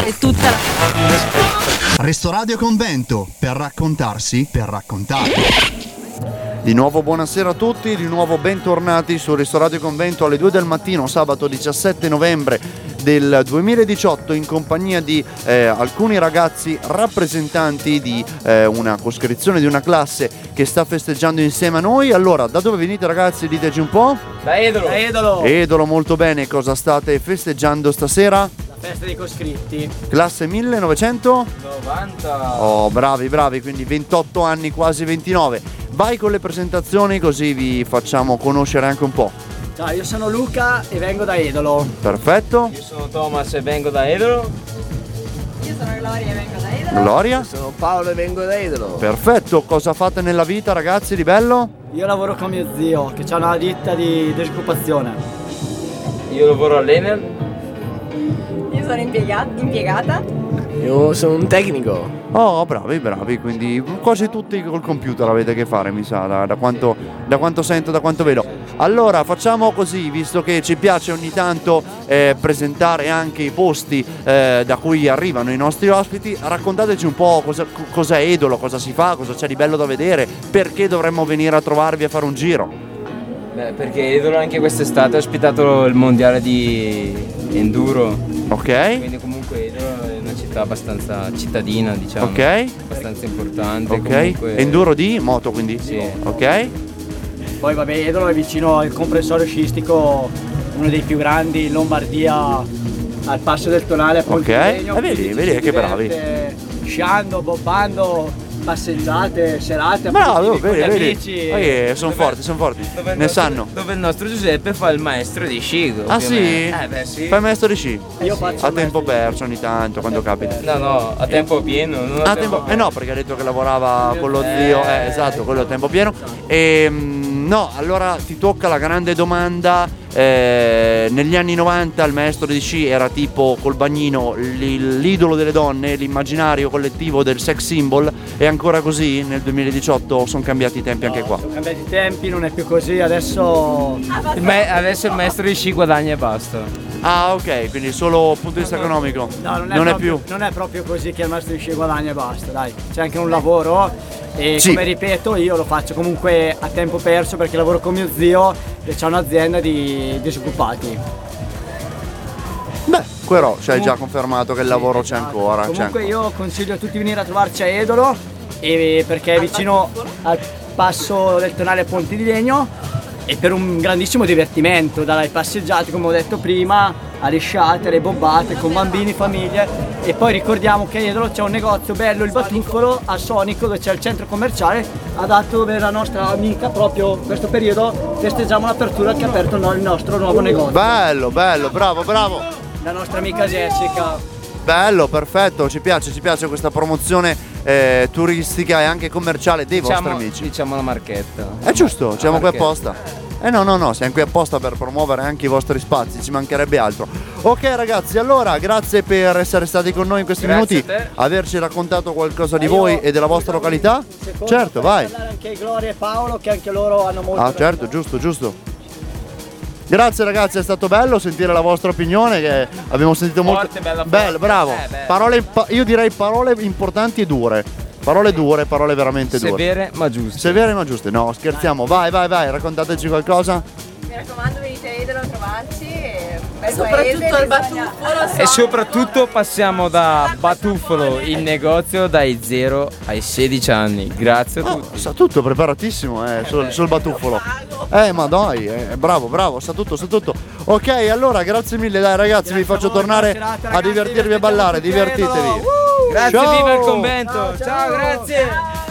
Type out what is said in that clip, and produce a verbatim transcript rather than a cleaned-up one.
fare tutta la... Restoradio Convento, per raccontarsi, per raccontare. Di nuovo buonasera a tutti, di nuovo bentornati su Restoradio Convento alle due del mattino, sabato diciassette novembre del duemiladiciotto, in compagnia di eh, alcuni ragazzi rappresentanti di eh, una coscrizione di una classe che sta festeggiando insieme a noi. Allora, da dove venite ragazzi? Diteci un po'. Da Edolo. Da Edolo. Edolo, molto bene. Cosa state festeggiando stasera? La festa dei coscritti. Classe millenovecento novanta. Oh, bravi, bravi, quindi ventotto anni, quasi ventinove. Vai con le presentazioni così vi facciamo conoscere anche un po'. Ciao, io sono Luca e vengo da Edolo. Perfetto. Io sono Thomas e vengo da Edolo. Io sono Gloria e vengo da Edolo. Gloria. Io sono Paolo e vengo da Edolo. Perfetto. Cosa fate nella vita ragazzi di bello? Io lavoro con mio zio che ha una ditta di disoccupazione. Io lavoro all'Enel. Io sono impiegata, impiegata. Io sono un tecnico. Oh, bravi, bravi, quindi quasi tutti col computer avete che fare, mi sa, da, da, quanto, da quanto sento, da quanto vedo. Allora, facciamo così, visto che ci piace ogni tanto eh, presentare anche i posti eh, da cui arrivano i nostri ospiti, raccontateci un po' cosa, cos'è Edolo, cosa si fa, cosa c'è di bello da vedere, perché dovremmo venire a trovarvi a fare un giro. Beh, perché Edolo anche quest'estate ha ospitato il mondiale di enduro. Ok. Quindi comunque Edolo è una città abbastanza cittadina, diciamo. Ok. Abbastanza importante. Ok. Comunque... Enduro di moto, quindi? Sì. Ok. Poi vabbè, Edolo è vicino al comprensorio sciistico, uno dei più grandi in Lombardia, al passo del Tonale a Pontilegno. Ok. E vedi, vedi che bravi. Sciando, bobbando, passeggiate, serate, bravo, con gli vedi, vedi. amici. Eh, sono forti, sono forti. Dove ne nostro, sanno. Dove il nostro Giuseppe fa il maestro di sci. Ah sì? Eh beh sì. Fai maestro di sci? Io faccio a tempo perso ogni tanto, quando capita. No, no, a tempo pieno. Non a Ah, tempo... tempo... Eh no, perché ha detto che lavorava con lo zio. Eh, esatto, quello a tempo pieno. E no, allora ti tocca la grande domanda. Eh, negli anni novanta il maestro di sci era tipo col bagnino l'idolo delle donne, l'immaginario collettivo del sex symbol. È ancora così? Nel duemiladiciotto sono cambiati i tempi no, anche qua. Sono cambiati i tempi, non è più così, adesso il me- adesso il maestro di sci guadagna e basta. Ah ok, quindi solo dal punto di vista economico. No, non è, non proprio, è più. non è proprio così che il maestro di sci guadagna e basta, dai. C'è anche un lavoro e sì. Come ripeto io lo faccio comunque a tempo perso perché lavoro con mio zio e c'ha un'azienda di disoccupati. Beh, però ci hai già confermato che il lavoro c'è ancora. Comunque c'è ancora. io consiglio a tutti di venire a trovarci a Edolo e perché è vicino al passo del Tonale a Ponti di Legno e per un grandissimo divertimento, dalle passeggiate come ho detto prima, alle sciate, alle bobbate con bambini, famiglie. E poi ricordiamo che a Edolo c'è un negozio bello, il Batuffolo, a Sonico, dove c'è il centro commerciale adatto dove la nostra amica proprio in questo periodo festeggiamo l'apertura che ha aperto il nostro nuovo negozio. Bello, bello, bravo, bravo. La nostra amica Jessica. Bello, perfetto, ci piace, ci piace questa promozione eh, turistica e anche commerciale dei diciamo, vostri amici. Diciamo la marchetta. È giusto, siamo qui marchetta. apposta. Eh no, no, no, siamo qui apposta per promuovere anche i vostri spazi, ci mancherebbe altro. Ok ragazzi, allora grazie per essere stati con noi in questi Grazie minuti, a te. averci raccontato qualcosa di Io- voi e della vostra località. Secondo, Certo, fai vai. parlare anche Gloria e Paolo che anche loro hanno molto Ah da certo, dire. giusto, giusto. Grazie ragazzi, è stato bello sentire la vostra opinione che abbiamo sentito molto. Forte, bella bello, forte. bravo. Eh, beh. Parole, pa- io direi parole importanti e dure. Parole dure, parole veramente dure. Severe ma giuste. Severe ma giuste. No, scherziamo. Vai, vai, vai, raccontateci qualcosa. Mi raccomando, venite a Edolo a trovarci. E un bel Soprattutto paese, al bisogna- Batuffolo. E soprattutto passiamo da Batuffolo, il negozio, dai zero ai sedici anni. Grazie a Oh, tutti. sa tutto, preparatissimo, eh, sul, sul batuffolo. Eh, ma dai, eh, bravo, bravo, sa tutto, sa tutto. Ok, allora, grazie mille, dai ragazzi, vi Grazie a faccio voi, tornare buona serata, a ragazzi, divertirvi e vi ballare, aspettiamo tutti a divertitevi. Edolo. Uh! Grazie, Ciao. viva il convento. Ciao, ciao. Ciao grazie.